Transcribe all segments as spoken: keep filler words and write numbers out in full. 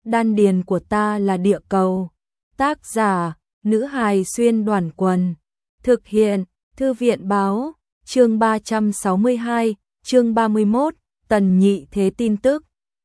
đan điền của ta là địa cầu. Tác giả, nữ hài xuyên đoàn quần. Thực hiện, thư viện báo, chương ba trăm sáu mươi hai, chương ba mươi mốt, Tần Nhị Thế tin tức.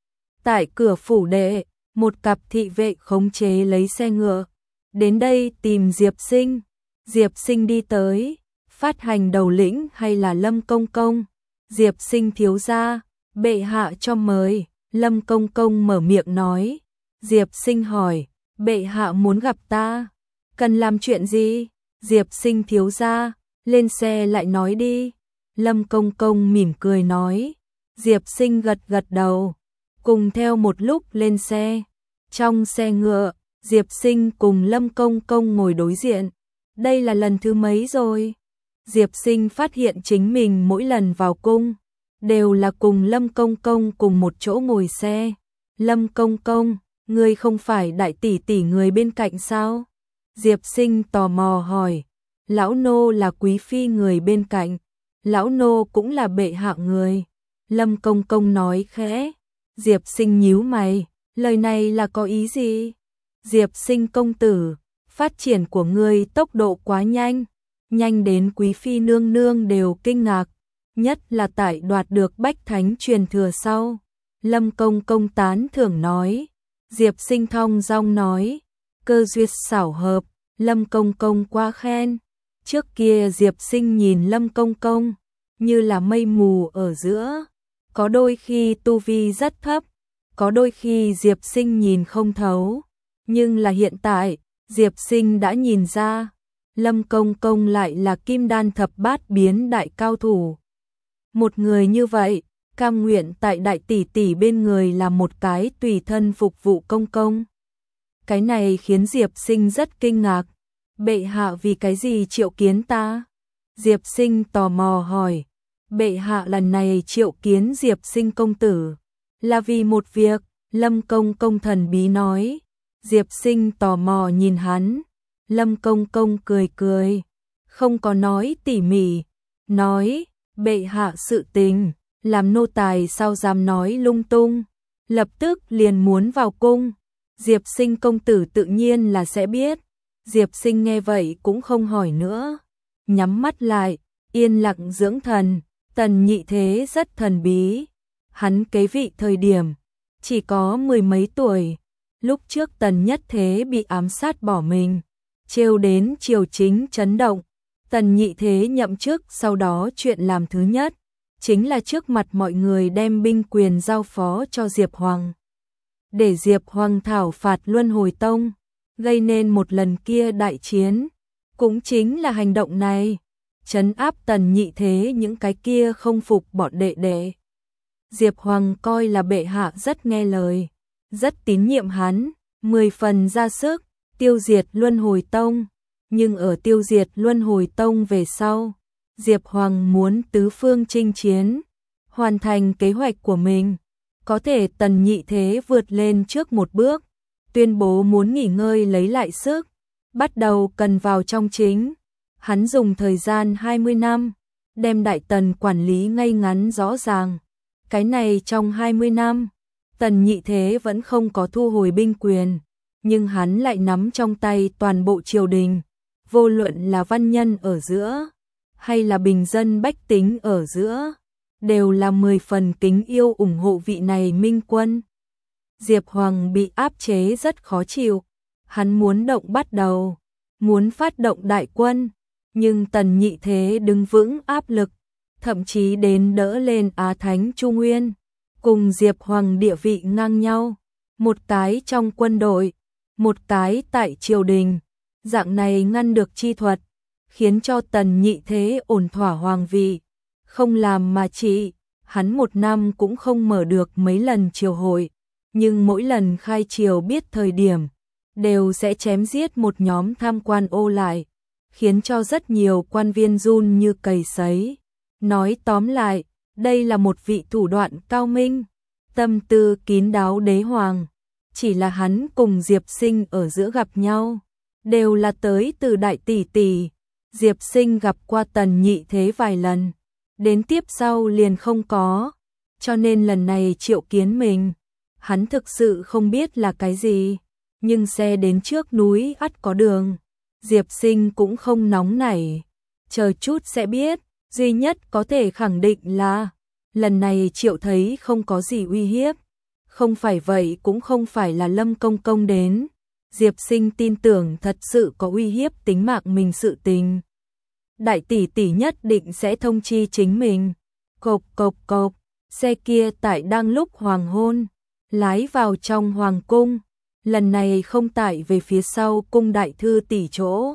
Tại cửa phủ đệ, một cặp thị vệ khống chế lấy xe ngựa. Đến đây tìm Diệp Sinh. Diệp Sinh đi tới, phát hành đầu lĩnh hay là Lâm Công Công? Diệp Sinh thiếu gia, bệ hạ cho mời. Lâm Công Công mở miệng nói. Diệp Sinh hỏi, bệ hạ muốn gặp ta, cần làm chuyện gì? Diệp Sinh thiếu gia, lên xe lại nói đi. Lâm Công Công mỉm cười nói. Diệp Sinh gật gật đầu, cùng theo một lúc lên xe. Trong xe ngựa, Diệp Sinh cùng Lâm Công Công ngồi đối diện. Đây là lần thứ mấy rồi? Diệp Sinh phát hiện chính mình mỗi lần vào cung đều là cùng Lâm Công Công cùng một chỗ ngồi xe. Lâm Công Công, ngươi không phải đại tỷ tỷ người bên cạnh sao? Diệp Sinh tò mò hỏi. Lão nô là quý phi người bên cạnh, lão nô cũng là bệ hạ người. Lâm Công Công nói khẽ. Diệp Sinh nhíu mày, lời này là có ý gì? Diệp Sinh công tử, phát triển của ngươi tốc độ quá nhanh, nhanh đến quý phi nương nương đều kinh ngạc, nhất là tại đoạt được bách thánh truyền thừa sau. Lâm Công Công tán thưởng nói. Diệp Sinh thong dong nói, cơ duyệt xảo hợp. Lâm Công Công quá khen. Trước kia Diệp Sinh nhìn Lâm Công Công như là mây mù ở giữa, có đôi khi tu vi rất thấp, có đôi khi Diệp Sinh nhìn không thấu, nhưng là hiện tại, Diệp Sinh đã nhìn ra, Lâm Công Công lại là kim đan thập bát biến đại cao thủ. Một người như vậy, cam nguyện tại đại tỷ tỷ bên người là một cái tùy thân phục vụ công công. Cái này khiến Diệp Sinh rất kinh ngạc. Bệ hạ vì cái gì triệu kiến ta? Diệp Sinh tò mò hỏi. Bệ hạ lần này triệu kiến Diệp Sinh công tử là vì một việc. Lâm Công Công thần bí nói. Diệp Sinh tò mò nhìn hắn. Lâm Công Công cười cười, không có nói tỉ mỉ, nói, bệ hạ sự tình, làm nô tài sao dám nói lung tung, lập tức liền muốn vào cung. Diệp Sinh công tử tự nhiên là sẽ biết. Diệp Sinh nghe vậy cũng không hỏi nữa, nhắm mắt lại, yên lặng dưỡng thần. Tần Nhị Thế rất thần bí, hắn kế vị thời điểm chỉ có mười mấy tuổi. Lúc trước Tần Nhất Thế bị ám sát bỏ mình, trêu đến triều chính chấn động. Tần Nhị Thế nhậm chức sau đó chuyện làm thứ nhất chính là trước mặt mọi người đem binh quyền giao phó cho Diệp Hoàng, để Diệp Hoàng thảo phạt Luân Hồi Tông, gây nên một lần kia đại chiến. Cũng chính là hành động này trấn áp Tần Nhị Thế những cái kia không phục bọn đệ đệ. Diệp Hoàng coi là bệ hạ rất nghe lời, rất tín nhiệm hắn, mười phần ra sức tiêu diệt Luân Hồi Tông. Nhưng ở tiêu diệt Luân Hồi Tông về sau, Diệp Hoàng muốn tứ phương chinh chiến, hoàn thành kế hoạch của mình. Có thể Tần Nhị Thế vượt lên trước một bước, tuyên bố muốn nghỉ ngơi lấy lại sức, bắt đầu cần vào trong chính. Hắn dùng thời gian hai mươi năm, đem Đại Tần quản lý ngay ngắn rõ ràng. Cái này trong hai mươi năm, Tần Nhị Thế vẫn không có thu hồi binh quyền, nhưng hắn lại nắm trong tay toàn bộ triều đình, vô luận là văn nhân ở giữa, hay là bình dân bách tính ở giữa, đều là mười phần kính yêu ủng hộ vị này minh quân. Diệp Hoàng bị áp chế rất khó chịu, hắn muốn động bắt đầu, muốn phát động đại quân, nhưng Tần Nhị Thế đứng vững áp lực, thậm chí đến đỡ lên Á Thánh Chu Nguyên, cùng Diệp Hoàng địa vị ngang nhau, một cái trong quân đội, một cái tại triều đình. Dạng này ngăn được chi thuật, khiến cho Tần Nhị Thế ổn thỏa hoàng vị, không làm mà trị. Hắn một năm cũng không mở được mấy lần triều hội, nhưng mỗi lần khai triều biết thời điểm, đều sẽ chém giết một nhóm tham quan ô lại, khiến cho rất nhiều quan viên run như cầy sấy. Nói tóm lại, đây là một vị thủ đoạn cao minh, tâm tư kín đáo đế hoàng. Chỉ là hắn cùng Diệp Sinh ở giữa gặp nhau, đều là tới từ đại tỷ tỷ. Diệp Sinh gặp qua Tần Nhị Thế vài lần, đến tiếp sau liền không có, cho nên lần này triệu kiến mình, hắn thực sự không biết là cái gì, nhưng xe đến trước núi ắt có đường. Diệp Sinh cũng không nóng nảy, chờ chút sẽ biết, duy nhất có thể khẳng định là lần này Triệu thấy không có gì uy hiếp, không phải vậy cũng không phải là Lâm Công Công đến. Diệp Sinh tin tưởng thật sự có uy hiếp tính mạng mình sự tình. Đại tỷ tỷ nhất định sẽ thông chi chính mình. Cộp cộp cộp, xe kia tại đang lúc hoàng hôn, lái vào trong hoàng cung, lần này không tải về phía sau cung đại thư tỷ chỗ,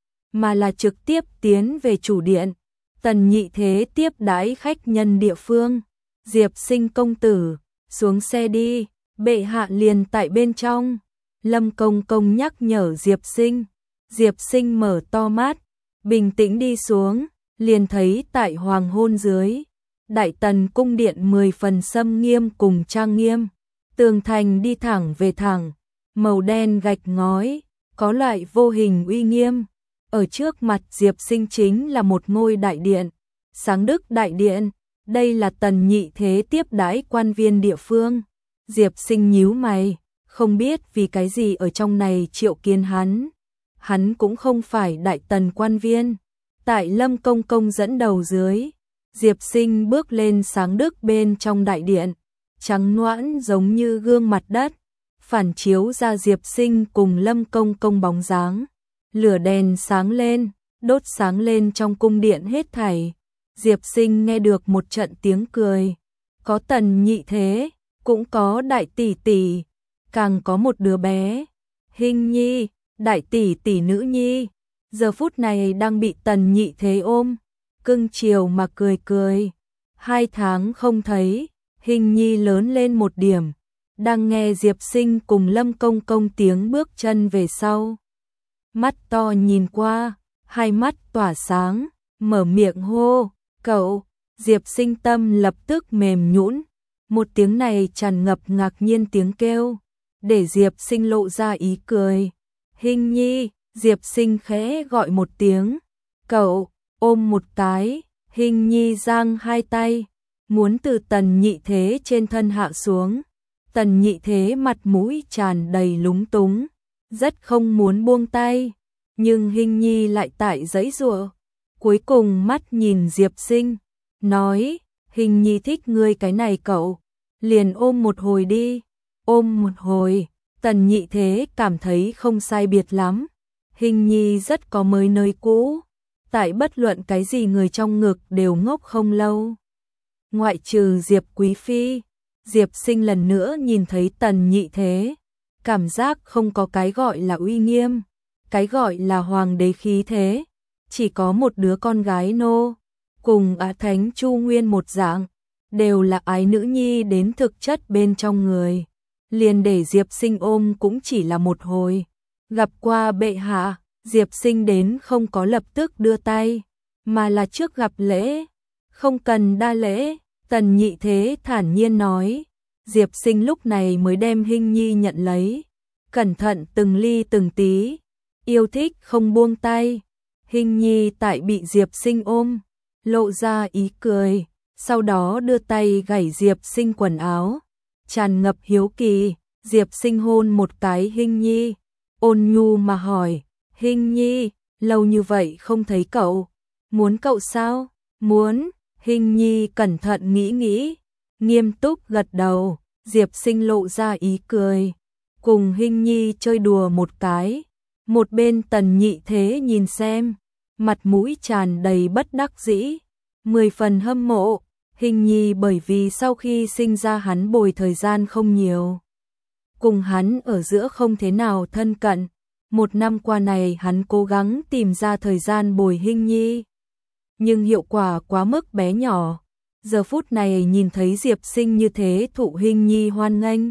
mà là trực tiếp tiến về chủ điện. Tần Nhị Thế tiếp đãi khách nhân địa phương. Diệp Sinh công tử, xuống xe đi, bệ hạ liền tại bên trong. Lâm Công Công nhắc nhở Diệp Sinh. Diệp Sinh mở to mắt, bình tĩnh đi xuống, liền thấy tại hoàng hôn dưới, Đại Tần cung điện mười phần xâm nghiêm cùng trang nghiêm, tường thành đi thẳng về thẳng, màu đen gạch ngói, có loại vô hình uy nghiêm. Ở trước mặt Diệp Sinh chính là một ngôi đại điện, Sáng Đức đại điện, đây là Tần Nhị Thế tiếp đãi quan viên địa phương. Diệp Sinh nhíu mày, không biết vì cái gì ở trong này triệu kiến hắn. Hắn cũng không phải Đại Tần quan viên. Tại Lâm Công Công dẫn đầu dưới, Diệp Sinh bước lên Sáng Đức bên trong đại điện, trắng nõn giống như gương mặt đất, phản chiếu ra Diệp Sinh cùng Lâm Công Công bóng dáng. Lửa đèn sáng lên, đốt sáng lên trong cung điện hết thảy. Diệp Sinh nghe được một trận tiếng cười. Có Tần Nhị Thế, cũng có đại tỷ tỷ, càng có một đứa bé, Hình Nhi, đại tỷ tỷ nữ nhi, giờ phút này đang bị Tần Nhị Thế ôm, cưng chiều mà cười cười. Hai tháng không thấy, Hình Nhi lớn lên một điểm, đang nghe Diệp Sinh cùng Lâm Công Công tiếng bước chân về sau. Mắt to nhìn qua, hai mắt tỏa sáng, mở miệng hô, cậu. Diệp Sinh tâm lập tức mềm nhũn, một tiếng này tràn ngập ngạc nhiên tiếng kêu, để Diệp Sinh lộ ra ý cười. Hình Nhi, Diệp Sinh khẽ gọi một tiếng, cậu, ôm một cái. Hình Nhi giang hai tay, muốn từ Tần Nhị Thế trên thân hạ xuống. Tần Nhị Thế mặt mũi tràn đầy lúng túng, rất không muốn buông tay, nhưng Hình Nhi lại tại giãy giụa. Cuối cùng mắt nhìn Diệp Sinh, nói, Hình Nhi thích ngươi cái này cậu, liền ôm một hồi đi. Ôm một hồi, Tần Nhị Thế cảm thấy không sai biệt lắm. Hình Nhi rất có mới nơi cũ, tại bất luận cái gì người trong ngực đều ngốc không lâu. Ngoại trừ Diệp Quý Phi, Diệp Sinh lần nữa nhìn thấy Tần Nhị Thế, cảm giác không có cái gọi là uy nghiêm, cái gọi là hoàng đế khí thế, chỉ có một đứa con gái nô, cùng Á Thánh Chu Nguyên một dạng, đều là ái nữ nhi đến thực chất bên trong người. Liền để Diệp Sinh ôm cũng chỉ là một hồi. Gặp qua bệ hạ, Diệp Sinh đến không có lập tức đưa tay, mà là trước gặp lễ. Không cần đa lễ, Tần Nhị Thế thản nhiên nói. Diệp Sinh lúc này mới đem Hình Nhi nhận lấy, cẩn thận từng ly từng tí, yêu thích không buông tay. Hình Nhi tại bị Diệp Sinh ôm, lộ ra ý cười, sau đó đưa tay gảy Diệp Sinh quần áo, tràn ngập hiếu kỳ. Diệp Sinh hôn một cái Hình Nhi, ôn nhu mà hỏi, Hình Nhi, lâu như vậy không thấy cậu, muốn cậu sao? Muốn. Hình Nhi cẩn thận nghĩ nghĩ, nghiêm túc gật đầu. Diệp Sinh lộ ra ý cười, cùng Hình Nhi chơi đùa một cái. Một bên Tần Nhị Thế nhìn xem, mặt mũi tràn đầy bất đắc dĩ, mười phần hâm mộ. Hình Nhi bởi vì sau khi sinh ra hắn bồi thời gian không nhiều, cùng hắn ở giữa không thế nào thân cận. Một năm qua này hắn cố gắng tìm ra thời gian bồi Hình Nhi, nhưng hiệu quả quá mức bé nhỏ. Giờ phút này nhìn thấy Diệp Sinh như thế thụ Hình Nhi hoan nghênh,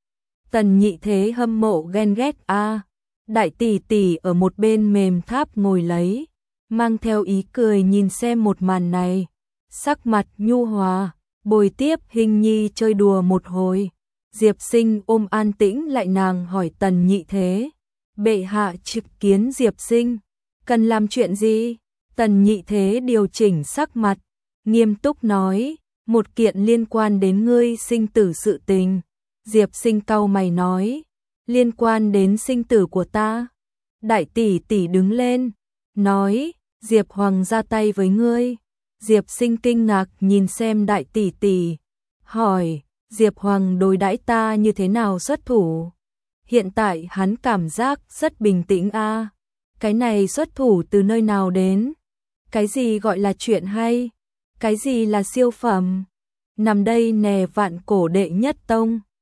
Tần Nhị Thế hâm mộ ghen ghét a. À. Đại tỷ tỷ ở một bên mềm tháp ngồi lấy, mang theo ý cười nhìn xem một màn này, sắc mặt nhu hòa, bồi tiếp Hình Nhi chơi đùa một hồi. Diệp Sinh ôm an tĩnh lại nàng hỏi Tần Nhị Thế, bệ hạ trực kiến Diệp Sinh, cần làm chuyện gì? Tần Nhị Thế điều chỉnh sắc mặt, nghiêm túc nói, một kiện liên quan đến ngươi sinh tử sự tình. Diệp Sinh cau mày nói, liên quan đến sinh tử của ta. Đại tỷ tỷ đứng lên, nói, Diệp Hoàng ra tay với ngươi. Diệp Sinh kinh ngạc nhìn xem đại tỷ tỷ, hỏi, Diệp Hoàng đối đãi ta như thế nào xuất thủ? Hiện tại hắn cảm giác rất bình tĩnh a. Cái này xuất thủ từ nơi nào đến? Cái gì gọi là chuyện hay? Cái gì là siêu phẩm? Nằm đây nè vạn cổ đệ nhất tông.